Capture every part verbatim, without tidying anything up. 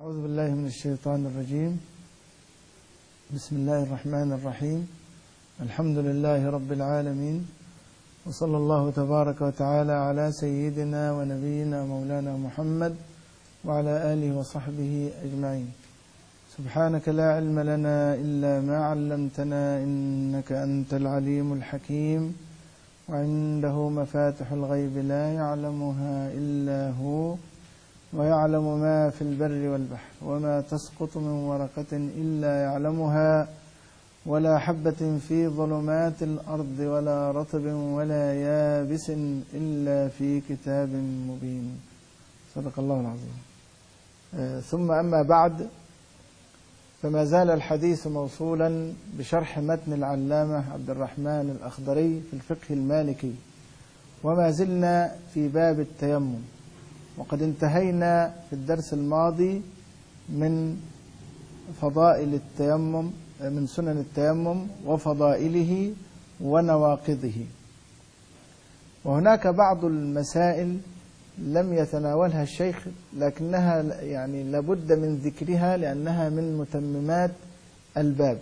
أعوذ بالله من الشيطان الرجيم. بسم الله الرحمن الرحيم. الحمد لله رب العالمين، وصلى الله تبارك وتعالى على سيدنا ونبينا مولانا محمد وعلى آله وصحبه أجمعين. سبحانك لا علم لنا إلا ما علمتنا إنك أنت العليم الحكيم، وعنده مفاتح الغيب لا يعلمها إلا هو، ويعلم ما في البر والبحر، وما تسقط من ورقة إلا يعلمها، ولا حبة في ظلمات الأرض ولا رطب ولا يابس إلا في كتاب مبين. صدق الله العظيم. آه ثم أما بعد، فما زال الحديث موصولا بشرح متن العلامة عبد الرحمن الأخضري في الفقه المالكي، وما زلنا في باب التيمم، وقد انتهينا في الدرس الماضي من فضائل التيمم، من سنن التيمم وفضائله ونواقضه. وهناك بعض المسائل لم يتناولها الشيخ، لكنها يعني لابد من ذكرها لأنها من متممات الباب.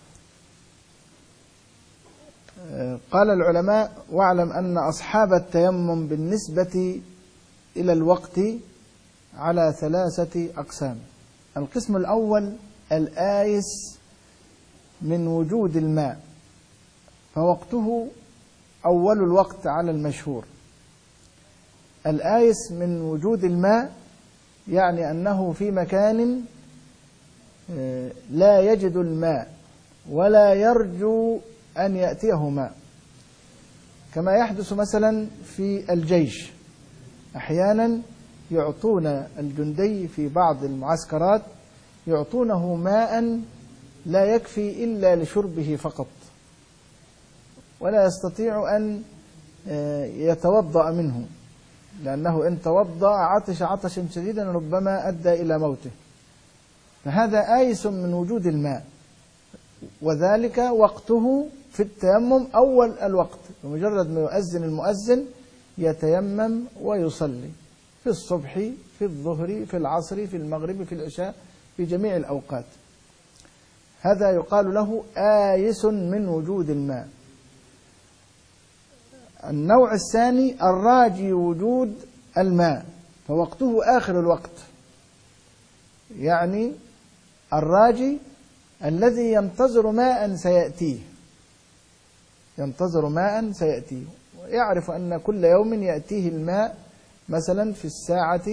قال العلماء: واعلم أن أصحاب التيمم بالنسبة إلى الوقت على ثلاثة أقسام. القسم الأول الآيس من وجود الماء، فوقته أول الوقت على المشهور. الآيس من وجود الماء يعني أنه في مكان لا يجد الماء ولا يرجو أن يأتيه ماء، كما يحدث مثلا في الجيش. أحيانا يعطون الجندي في بعض المعسكرات يعطونه ماء لا يكفي إلا لشربه فقط، ولا يستطيع أن يتوضأ منه، لأنه إن توضأ عطش عطشا شديدا ربما أدى إلى موته. فهذا آيس من وجود الماء، وذلك وقته في التيمم أول الوقت، بمجرد ما يؤذن المؤذن يتيمم ويصلي في الصبح، في الظهر، في العصر، في المغرب، في العشاء، في جميع الأوقات. هذا يقال له آيس من وجود الماء. النوع الثاني الراجي وجود الماء، فوقته آخر الوقت، يعني الراجي الذي ينتظر ماء سيأتيه، ينتظر ماء سيأتيه ويعرف أن كل يوم يأتيه الماء، مثلا في الساعة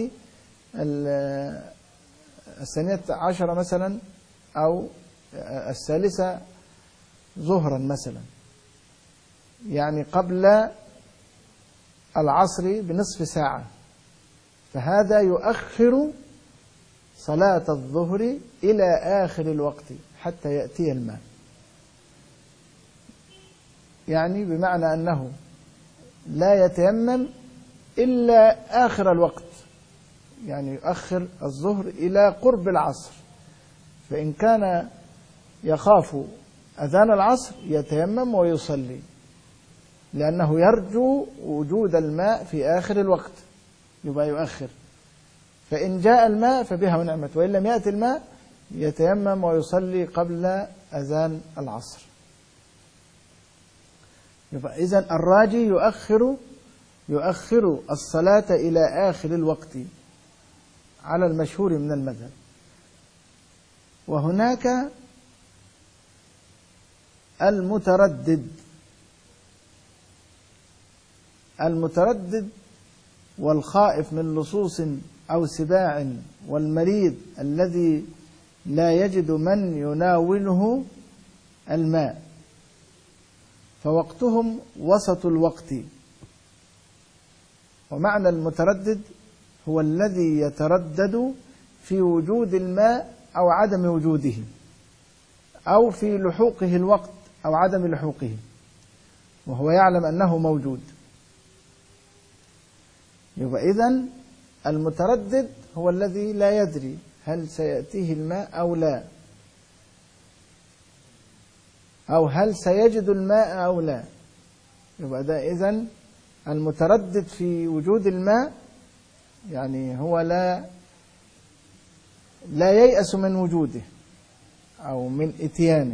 الثانية عشرة مثلا أو الثالثة ظهرا مثلا، يعني قبل العصر بنصف ساعة، فهذا يؤخر صلاة الظهر إلى آخر الوقت حتى يأتي الماء، يعني بمعنى أنه لا يتيمم إلا آخر الوقت، يعني يؤخر الظهر إلى قرب العصر. فإن كان يخاف أذان العصر يتيمم ويصلي، لأنه يرجو وجود الماء في آخر الوقت، يبقى يؤخر. فإن جاء الماء فبها ونعمت، وإن لم يأتي الماء يتيمم ويصلي قبل أذان العصر. يبقى إذن الراجي يؤخر يؤخر الصلاة إلى آخر الوقت على المشهور من المذهب. وهناك المتردد. المتردد والخائف من لصوص أو سباع، والمريض الذي لا يجد من يناوله الماء، فوقتهم وسط الوقت. ومعنى المتردد هو الذي يتردد في وجود الماء أو عدم وجوده، أو في لحوقه الوقت أو عدم لحوقه، وهو يعلم أنه موجود. يبقى إذن المتردد هو الذي لا يدري هل سيأتيه الماء أو لا، أو هل سيجد الماء أو لا. يبقى ده إذن المتردد في وجود الماء، يعني هو لا لا ييأس من وجوده أو من إتيانه،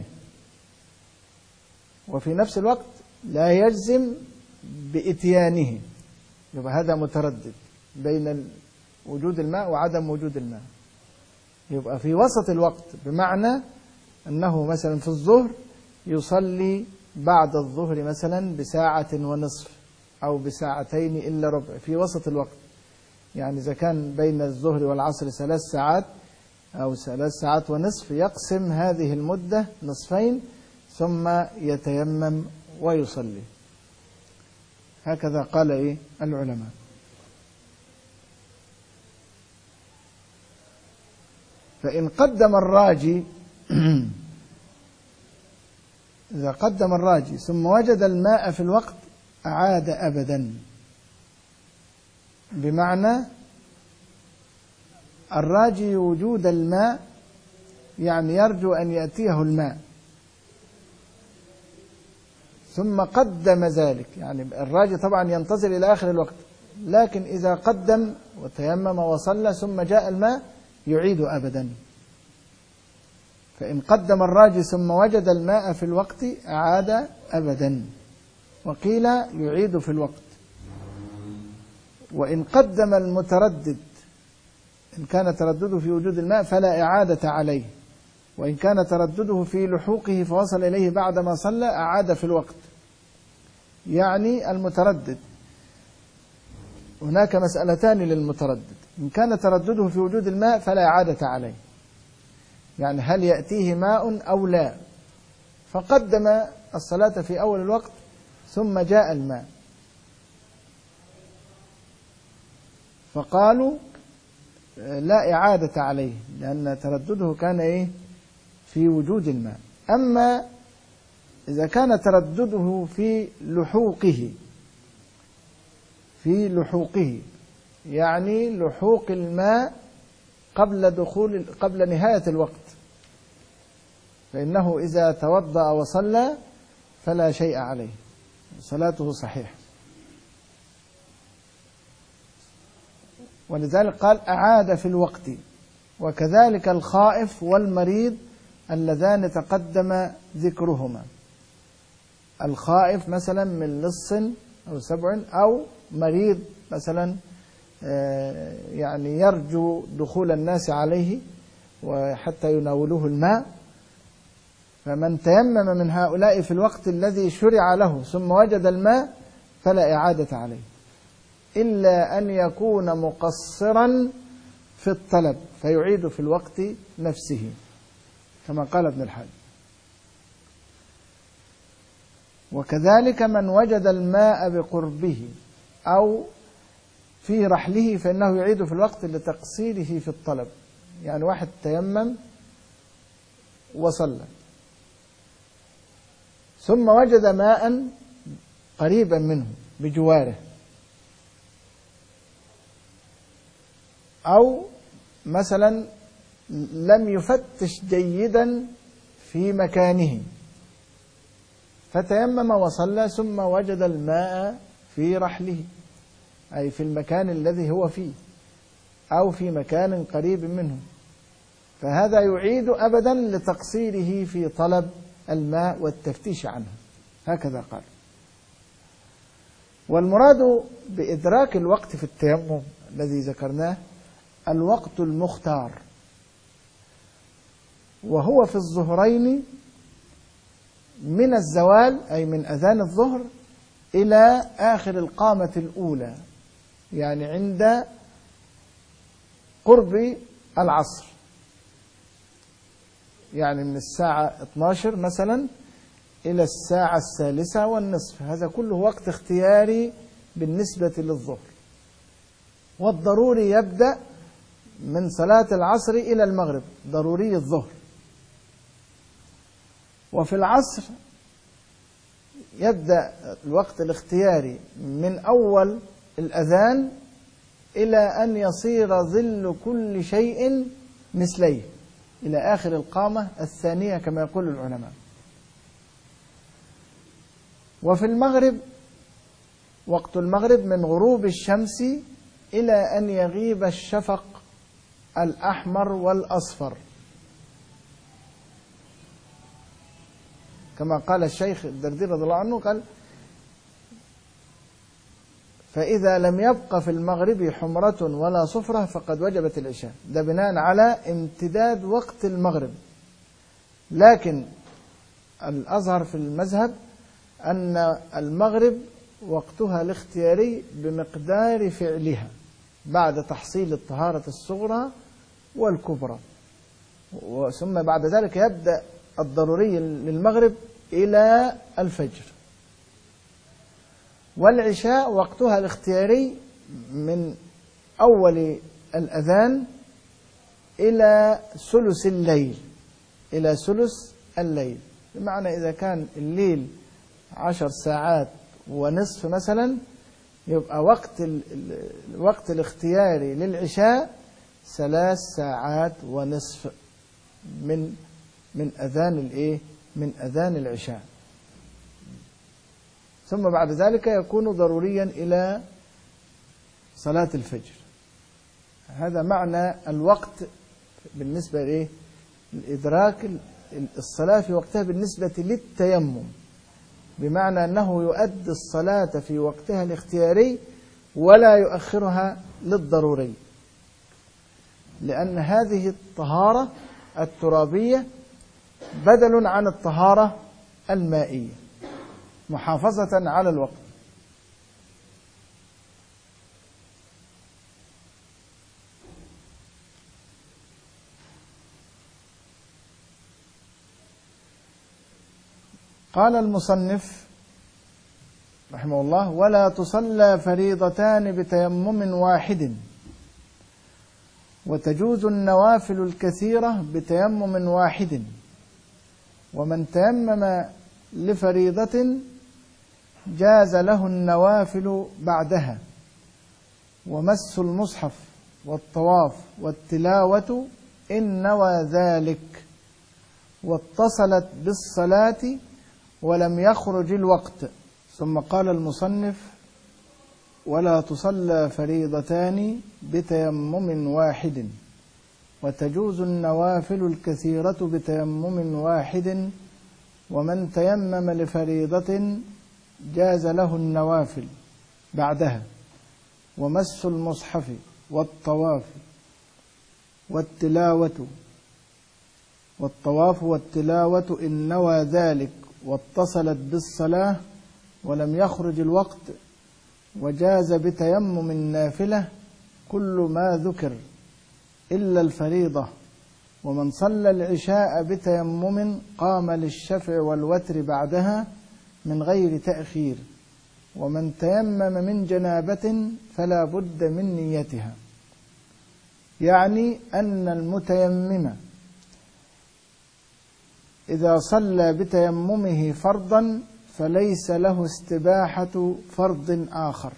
وفي نفس الوقت لا يجزم بإتيانه، يبقى هذا متردد بين وجود الماء وعدم وجود الماء. يبقى في وسط الوقت، بمعنى أنه مثلا في الظهر يصلي بعد الظهر مثلا بساعة ونصف أو بساعتين إلا ربع، في وسط الوقت. يعني إذا كان بين الظهر والعصر ثلاث ساعات أو ثلاث ساعات ونصف، يقسم هذه المدة نصفين ثم يتيمم ويصلي. هكذا قال إيه العلماء. فإن قدم الراجي إذا قدم الراجي ثم وجد الماء في الوقت أعاد أبدا، بمعنى الراجي وجود الماء، يعني يرجو أن يأتيه الماء ثم قدم ذلك. يعني الراجي طبعا ينتظر إلى آخر الوقت، لكن إذا قدم وتيمم وصلى ثم جاء الماء يعيد أبدا. فإن قدم الراجي ثم وجد الماء في الوقت أعاد أبدا، وقيل يعيد في الوقت. وإن قدم المتردد، إن كان تردده في وجود الماء فلا إعادة عليه، وإن كان تردده في لحوقه فوصل إليه بعدما صلى أعاد في الوقت. يعني المتردد هناك مسألتان للمتردد: إن كان تردده في وجود الماء فلا إعادة عليه، يعني هل يأتيه ماء أو لا، فقدم الصلاة في أول الوقت ثم جاء الماء، فقالوا لا إعادة عليه لأن تردده كان إيه في وجود الماء. أما إذا كان تردده في لحوقه في لحوقه يعني لحوق الماء قبل دخول قبل نهاية الوقت، فإنه إذا توضأ وصلى فلا شيء عليه، صلاته صحيحة. ولذلك قال أعاد في الوقت. وكذلك الخائف والمريض اللذان تقدم ذكرهما. الخائف مثلا من لص أو سبع، أو مريض مثلا يعني يرجو دخول الناس عليه وحتى يناولوه الماء، فمن تيمم من هؤلاء في الوقت الذي شرع له ثم وجد الماء فلا إعادة عليه، إلا أن يكون مقصرا في الطلب فيعيد في الوقت نفسه، كما قال ابن الحاج. وكذلك من وجد الماء بقربه أو في رحله فإنه يعيد في الوقت لتقصيره في الطلب. يعني واحد تيمم وصلى ثم وجد ماء قريبا منه بجواره، أو مثلا لم يفتش جيدا في مكانه فتيمم وصلى ثم وجد الماء في رحله، أي في المكان الذي هو فيه أو في مكان قريب منه، فهذا يعيد أبدا لتقصيره في طلب الماء والتفتيش عنه. هكذا قال. والمراد بإدراك الوقت في التيمم الذي ذكرناه الوقت المختار، وهو في الظهرين من الزوال أي من أذان الظهر إلى آخر القامة الأولى، يعني عند قرب العصر، يعني من الساعة اثنتي عشرة مثلا إلى الساعة الثالثة والنصف، هذا كله وقت اختياري بالنسبة للظهر. والضروري يبدأ من صلاة العصر إلى المغرب، ضروري الظهر. وفي العصر يبدأ الوقت الاختياري من أول الأذان إلى أن يصير ظل كل شيء مثليه، إلى آخر القامة الثانية كما يقول العلماء. وفي المغرب وقت المغرب من غروب الشمس إلى أن يغيب الشفق الأحمر والأصفر، كما قال الشيخ الدردير رضي الله عنه، قال: فإذا لم يبق في المغرب حمرة ولا صفرة فقد وجبت العشاء. ده بناء على امتداد وقت المغرب. لكن الأظهر في المذهب أن المغرب وقتها الاختياري بمقدار فعلها بعد تحصيل الطهارة الصغرى والكبرى، ثم بعد ذلك يبدأ الضروري للمغرب إلى الفجر. والعشاء وقتها الاختياري من أول الأذان إلى ثلث الليل، إلى ثلث الليل، بمعنى إذا كان الليل عشر ساعات ونصف مثلا، يبقى وقت الوقت الاختياري للعشاء ثلاث ساعات ونصف من من أذان الإيه؟ من أذان العشاء. ثم بعد ذلك يكون ضروريا إلى صلاة الفجر. هذا معنى الوقت بالنسبة لإيه؟ الإدراك الصلاة في وقتها بالنسبة للتيمم، بمعنى أنه يؤدي الصلاة في وقتها الاختياري ولا يؤخرها للضروري، لأن هذه الطهارة الترابية بدل عن الطهارة المائية محافظة على الوقت. قال المصنف رحمه الله: ولا تصلى فريضتان بتيمم واحد، وتجوز النوافل الكثيرة بتيمم واحد، ومن تيمم لفريضة جاز له النوافل بعدها، ومس المصحف والطواف والتلاوة إن نوى ذلك، واتصلت بالصلاة ولم يخرج الوقت. ثم قال المصنف: ولا تصلى فريضتان بتيمم واحد، وتجوز النوافل الكثيرة بتيمم واحد، ومن تيمم لفريضة جاز له النوافل بعدها، ومس المصحف والطواف والتلاوة والطواف والتلاوة إن نوى ذلك، واتصلت بالصلاة ولم يخرج الوقت، وجاز بتيمم النافلة كل ما ذكر إلا الفريضة. ومن صلى العشاء بتيمم قام للشفع والوتر بعدها من غير تأخير، ومن تيمم من جنابة فلا بد من نيتها. يعني أن المتيمم إذا صلى بتيممه فرضا فليس له استباحة فرض آخر،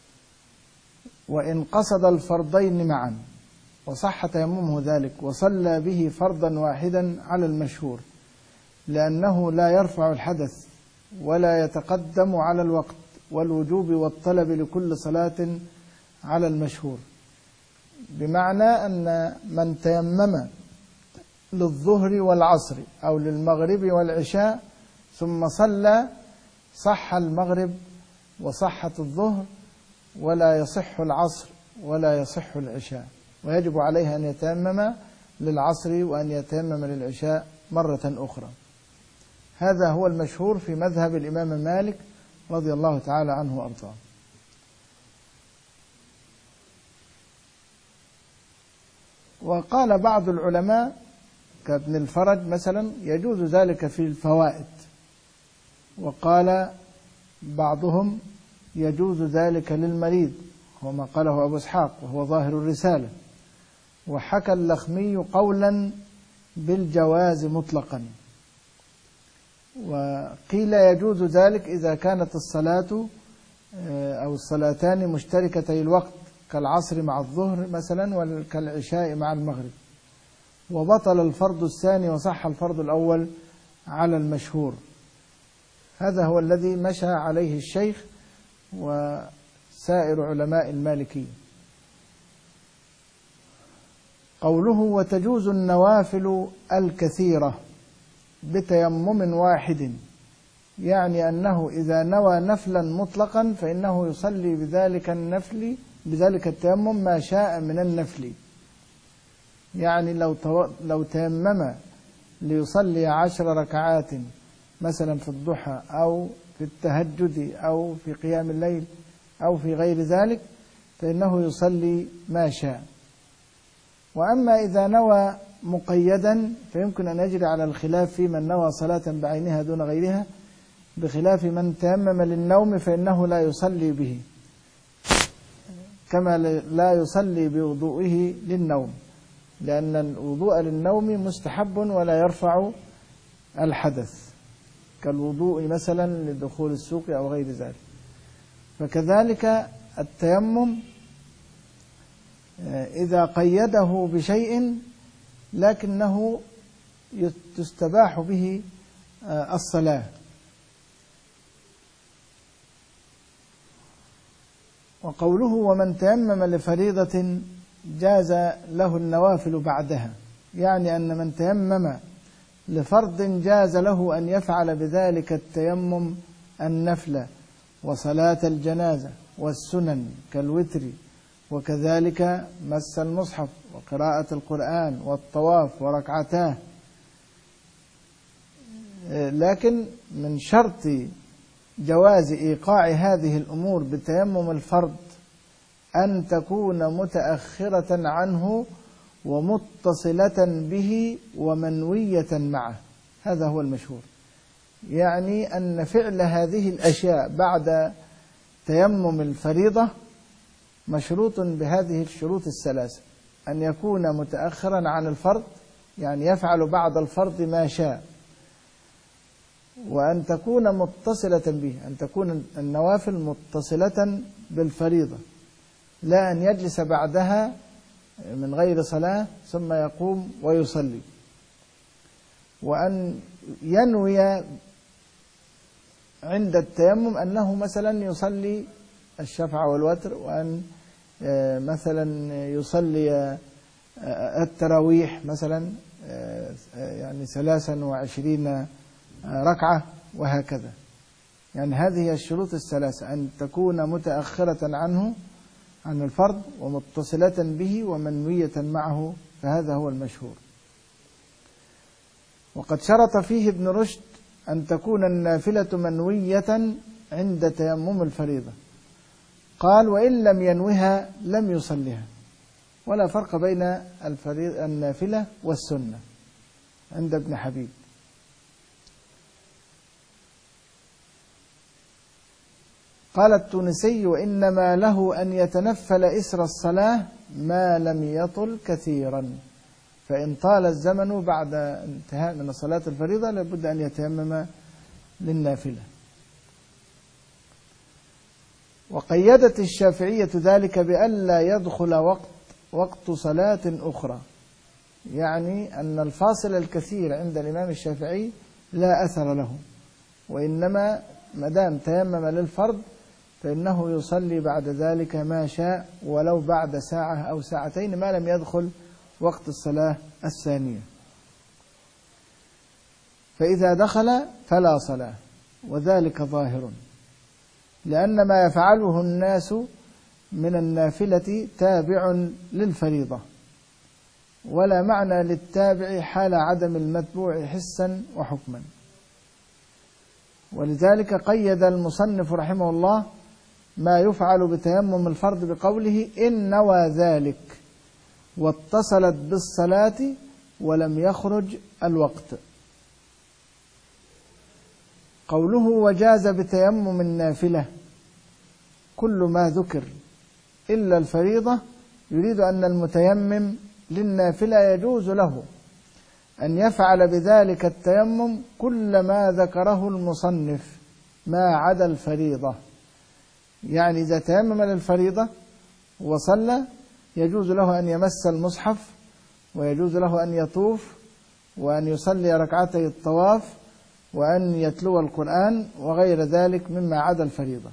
وإن قصد الفرضين معا وصح تيممه ذلك وصلى به فرضا واحدا على المشهور، لأنه لا يرفع الحدث ولا يتقدم على الوقت والوجوب والطلب لكل صلاة على المشهور. بمعنى أن من تيمم للظهر والعصر أو للمغرب والعشاء ثم صلى، صح المغرب وصحت الظهر، ولا يصح العصر ولا يصح العشاء، ويجب عليه أن يتيمم للعصر وأن يتيمم للعشاء مرة أخرى. هذا هو المشهور في مذهب الإمام مالك رضي الله تعالى عنه وأرضاه. وقال بعض العلماء كابن الفرج مثلا يجوز ذلك في الفوائد، وقال بعضهم يجوز ذلك للمريض، وما قاله أبو إسحاق وهو ظاهر الرسالة. وحكى اللخمي قولا بالجواز مطلقا. وقيل يجوز ذلك إذا كانت الصلاة أو الصلاتان مشتركتي الوقت كالعصر مع الظهر مثلا وكالعشاء مع المغرب، وبطل الفرض الثاني وصح الفرض الأول على المشهور. هذا هو الذي مشى عليه الشيخ وسائر علماء المالكية. قوله وتجوز النوافل الكثيرة بتيمم واحد، يعني أنه إذا نوى نفلا مطلقا فإنه يصلي بذلك النفل بذلك التيمم ما شاء من النفل. يعني لو لو تيمم ليصلي عشر ركعات مثلا في الضحى أو في التهجد أو في قيام الليل أو في غير ذلك فإنه يصلي ما شاء. وأما إذا نوى مقيدا فيمكن أن يجري على الخلاف في من نوى صلاة بعينها دون غيرها، بخلاف من تيمم للنوم فإنه لا يصلي به، كما لا يصلي بوضوئه للنوم، لأن الوضوء للنوم مستحب ولا يرفع الحدث، كالوضوء مثلا لدخول السوق أو غير ذلك. فكذلك التيمم إذا قيده بشيء لكنه تستباح به الصلاة. وقوله ومن تيمم لفريضة جاز له النوافل بعدها، يعني أن من تيمم لفرض جاز له أن يفعل بذلك التيمم النفل وصلاة الجنازة والسنن كالوتر، وكذلك مس المصحف وقراءة القرآن والطواف وركعتاه. لكن من شرط جواز إيقاع هذه الأمور بتيمم الفرض أن تكون متأخرة عنه ومتصلة به ومنوية معه، هذا هو المشهور. يعني أن فعل هذه الأشياء بعد تيمم الفريضة مشروط بهذه الشروط الثلاثة: أن يكون متأخرا عن الفرض، يعني يفعل بعد الفرض ما شاء، وأن تكون متصلة به، أن تكون النوافل متصلة بالفريضة، لا أن يجلس بعدها من غير صلاة ثم يقوم ويصلي. وأن ينوي عند التيمم أنه مثلا يصلي الشفع والوتر، وأن مثلا يصلي التراويح مثلا يعني ثلاثا وعشرين ركعة وهكذا. يعني هذه الشروط الثلاثة: أن تكون متأخرة عنه عن الفرض ومتصلة به ومنوية معه، فهذا هو المشهور. وقد شرط فيه ابن رشد أن تكون النافلة منوية عند تيمم الفريضة، قال وإن لم ينوها لم يصلها، ولا فرق بين النافلة والسنة عند ابن حبيب. قال التونسي وإنما له أن يتنفل إسر الصلاة ما لم يطل كثيرا، فإن طال الزمن بعد انتهاء من صلاة الفريضة لابد أن يتيمم للنافلة. وقيدت الشافعية ذلك بألا يدخل وقت وقت صلاة أخرى، يعني أن الفاصل الكثير عند الإمام الشافعي لا أثر له، وإنما مدام تيمم للفرض فإنه يصلي بعد ذلك ما شاء ولو بعد ساعة أو ساعتين ما لم يدخل وقت الصلاة الثانية. فإذا دخل فلا صلاة، وذلك ظاهر، لأن ما يفعله الناس من النافلة تابع للفريضة، ولا معنى للتابع حال عدم المتبوع حسا وحكما. ولذلك قيد المصنف رحمه الله ما يفعل بتيمم الفرض بقوله إن نوى ذلك واتصلت بالصلاة ولم يخرج الوقت. قوله وجاز بتيمم النافلة كل ما ذكر إلا الفريضة، يريد أن المتيمم للنافلة يجوز له أن يفعل بذلك التيمم كل ما ذكره المصنف ما عدا الفريضة. يعني إذا تيمم للفريضة وصلى يجوز له أن يمس المصحف، ويجوز له أن يطوف، وأن يصلي ركعتي الطواف، وأن يتلو القرآن وغير ذلك مما عدا الفريضة،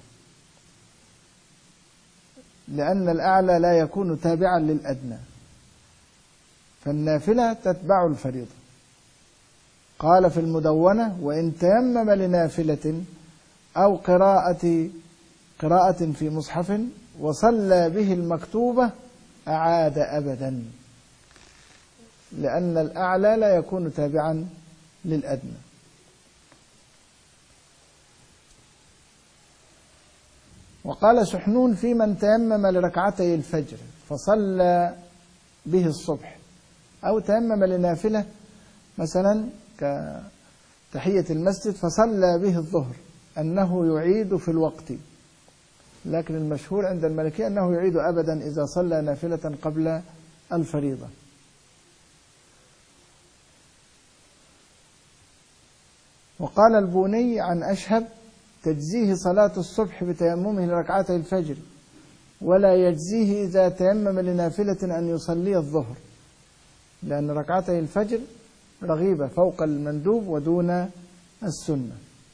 لأن الأعلى لا يكون تابعا للأدنى. فالنافلة تتبع الفريضة. قال في المدونة: وإن تيمم لنافلة أو قراءة قراءة في مصحف وصلى به المكتوبة أعاد أبدا، لأن الأعلى لا يكون تابعا للأدنى. وقال سحنون: في من تيمم لركعتي الفجر فصلى به الصبح، أو تيمم لنافلة مثلا كتحية المسجد فصلى به الظهر، أنه يعيد في الوقت. لكن المشهور عند المالكية أنه يعيد أبدا إذا صلى نافلة قبل الفريضة. وقال البوني عن أشهب: تجزيه صلاة الصبح بتيممه لركعتي الفجر، ولا يجزيه إذا تيمم لنافلة أن يصلي الظهر، لأن ركعتي الفجر رغيبة فوق المندوب ودون السنة.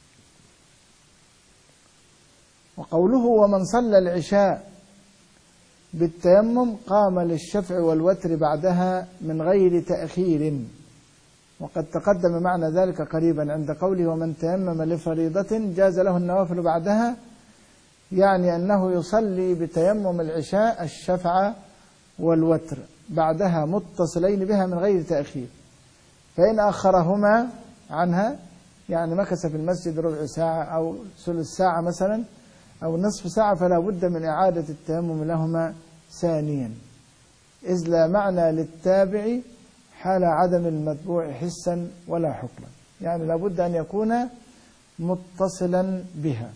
وقوله: ومن صلى العشاء بالتيمم قام للشفع والوتر بعدها من غير تأخير، وقد تقدم معنى ذلك قريبا عند قوله: ومن تيمم لفريضة جاز له النوافل بعدها، يعني أنه يصلي بتيمم العشاء الشفع والوتر بعدها متصلين بها من غير تأخير، فإن أخرهما عنها، يعني مكث في المسجد ربع ساعة أو ثلث ساعة مثلا أو نصف ساعة، فلا بد من إعادة التيمم لهما ثانيا، إذ لا معنى للتابع حال عدم المتبوع حسا ولا حكما، يعني لا بد أن يكون متصلا بها.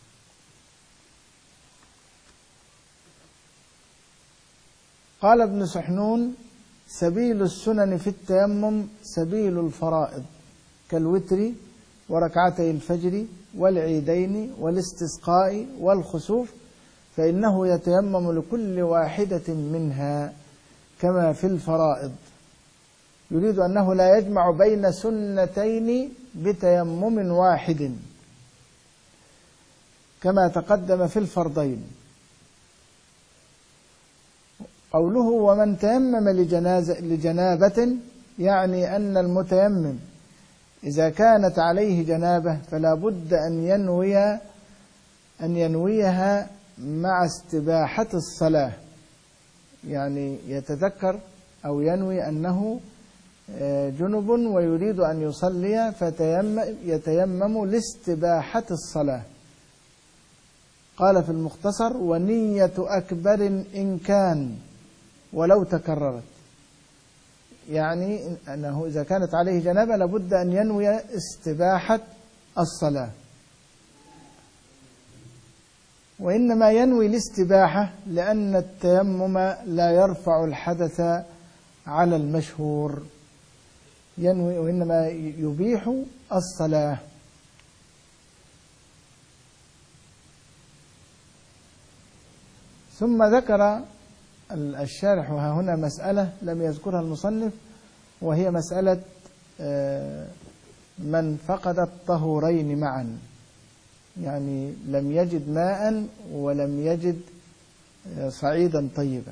قال ابن سحنون: سبيل السنن في التيمم سبيل الفرائض كالوتر وركعتي الفجر والعيدين والاستسقاء والخسوف، فإنه يتيمم لكل واحدة منها كما في الفرائض. يريد أنه لا يجمع بين سنتين بتيمم واحد كما تقدم في الفرضين. قوله: ومن تيمم لجنابة، يعني أن المتيمم إذا كانت عليه جنابة فلا بد أن ينوي أن ينويها مع استباحة الصلاة، يعني يتذكر أو ينوي أنه جنب ويريد أن يصلي فيتيمم لاستباحة الصلاة. قال في المختصر: ونية أكبر إن كان ولو تكررت، يعني أنه إذا كانت عليه جنابة لابد أن ينوي استباحة الصلاة، وإنما ينوي الاستباحة لأن التيمم لا يرفع الحدث على المشهور، ينوي وإنما يبيح الصلاة. ثم ذكر الشارح ها هنا مسألة لم يذكرها المصنف، وهي مسألة من فقد الطهورين معا، يعني لم يجد ماء ولم يجد صعيدا طيبا.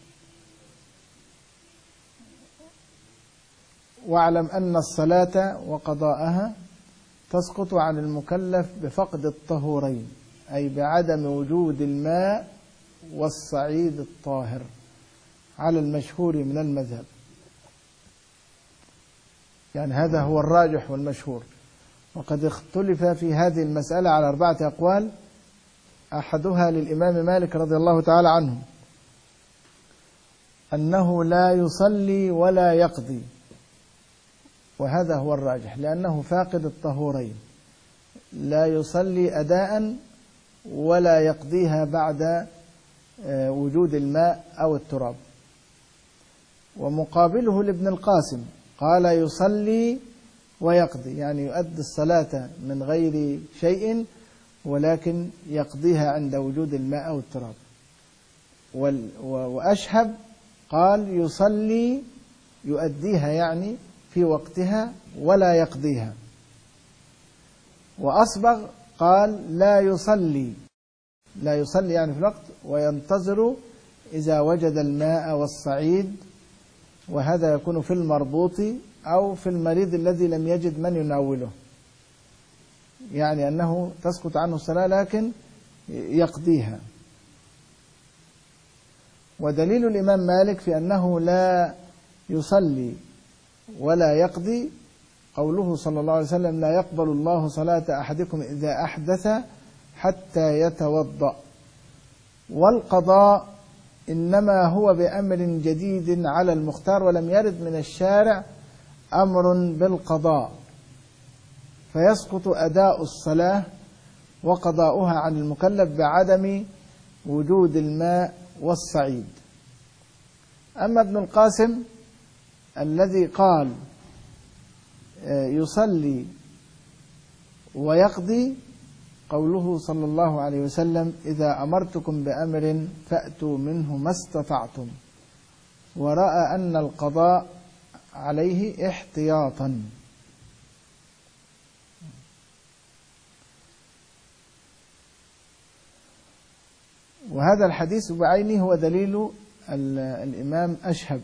واعلم أن الصلاة وقضاءها تسقط عن المكلف بفقد الطهورين، أي بعدم وجود الماء والصعيد الطاهر على المشهور من المذهب، يعني هذا هو الراجح والمشهور. وقد اختلف في هذه المسألة على أربعة أقوال، أحدها للإمام مالك رضي الله تعالى عنه أنه لا يصلي ولا يقضي، وهذا هو الراجح لأنه فاقد الطهورين، لا يصلي أداء ولا يقضيها بعد وجود الماء أو التراب. ومقابله لابن القاسم قال يصلي ويقضي، يعني يؤدي الصلاة من غير شيء ولكن يقضيها عند وجود الماء أو التراب. وأشهب قال يصلي يؤديها يعني في وقتها ولا يقضيها. وأصبغ قال لا يصلي لا يصلي يعني في الوقت، وينتظر إذا وجد الماء والصعيد وهذا يكون في المربوط أو في المريض الذي لم يجد من يناوله، يعني أنه تسقط عنه الصلاة لكن يقضيها. ودليل الإمام مالك في أنه لا يصلي ولا يقضي قوله صلى الله عليه وسلم: لا يقبل الله صلاة أحدكم إذا أحدث حتى يتوضأ. والقضاء إنما هو بأمر جديد على المختار، ولم يرد من الشارع أمر بالقضاء، فيسقط أداء الصلاة وقضاؤها عن المكلف بعدم وجود الماء والصعيد. أما ابن القاسم الذي قال يصلي ويقضي قوله صلى الله عليه وسلم: إذا أمرتكم بأمر فأتوا منه ما استطعتم، ورأى أن القضاء عليه احتياطا. وهذا الحديث بعينه هو دليل الإمام أشهب،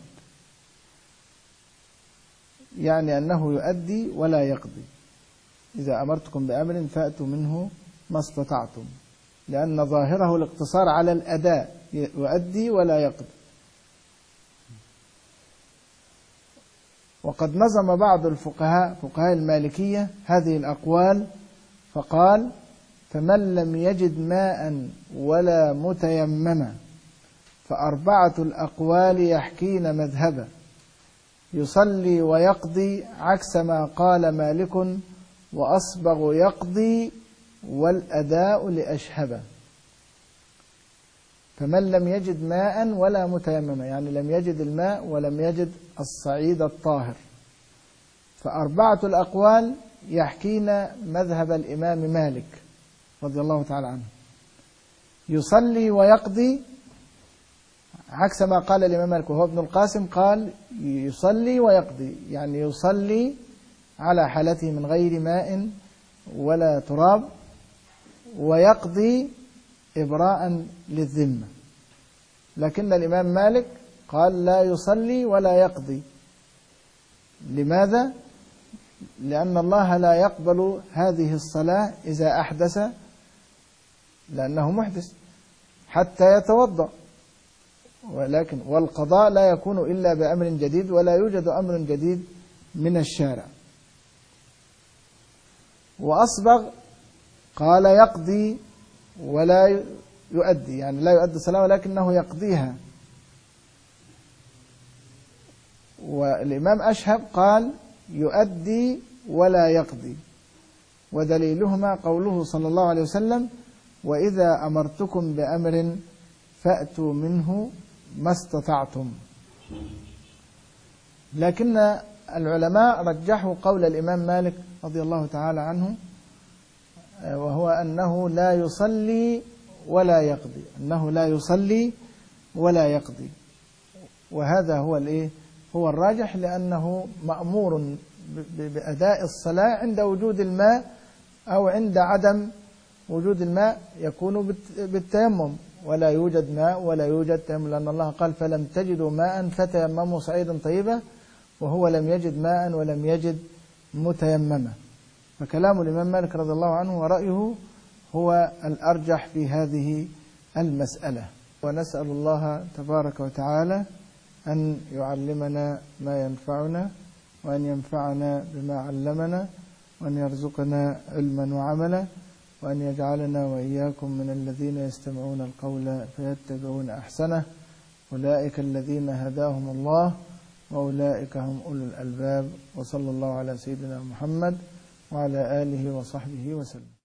يعني أنه يؤدي ولا يقضي. إذا أمرتكم بأمر فأتوا منه ما استطعتم، لأن ظاهره الاقتصار على الأداء، يؤدي ولا يقضي. وقد نظم بعض الفقهاء فقهاء المالكية هذه الأقوال فقال: فمن لم يجد ماء ولا متيمما فأربعة الأقوال يحكين مذهبا، يصلي ويقضي عكس ما قال مالك، وأصبغ يقضي والأداء لأشهبه. فمن لم يجد ماء ولا متيمما، يعني لم يجد الماء ولم يجد الصعيد الطاهر، فأربعة الأقوال يحكين مذهب الإمام مالك رضي الله تعالى عنه. يصلي ويقضي عكس ما قال الإمام مالك، وهو ابن القاسم قال يصلي ويقضي، يعني يصلي على حالته من غير ماء ولا تراب، ويقضي إبراء للذمة. لكن الإمام مالك قال لا يصلي ولا يقضي. لماذا؟ لأن الله لا يقبل هذه الصلاة إذا أحدث، لأنه محدث، حتى يتوضأ. ولكن والقضاء لا يكون إلا بأمر جديد، ولا يوجد أمر جديد من الشارع. وأصبغ قال يقضي ولا يؤدي، يعني لا يؤدي الصلاة ولكنه يقضيها. والإمام أشهب قال يؤدي ولا يقضي، ودليلهما قوله صلى الله عليه وسلم: وإذا أمرتكم بأمر فأتوا منه ما استطعتم. لكن العلماء رجحوا قول الإمام مالك رضي الله تعالى عنه، وهو أنه لا يصلي ولا يقضي، أنه لا يصلي ولا يقضي. وهذا هو الإيه؟ هو الراجح، لأنه مأمور بأداء الصلاة عند وجود الماء، أو عند عدم وجود الماء يكون بالتيمم، ولا يوجد ماء ولا يوجد تيمم، لأن الله قال: فلم تجدوا ماء فتيمموا صعيدا طيبا، وهو لم يجد ماء ولم يجد متيمما. فكلام الإمام مالك رضي الله عنه ورأيه هو الأرجح في هذه المسألة. ونسأل الله تبارك وتعالى أن يعلمنا ما ينفعنا، وأن ينفعنا بما علمنا، وأن يرزقنا علما وعملا، وأن يجعلنا وإياكم من الذين يستمعون القول فيتبعون أحسنه. أولئك الذين هداهم الله، وأولئك هم أولو الألباب. وصلى الله على سيدنا محمد وعلى آله وصحبه وسلم.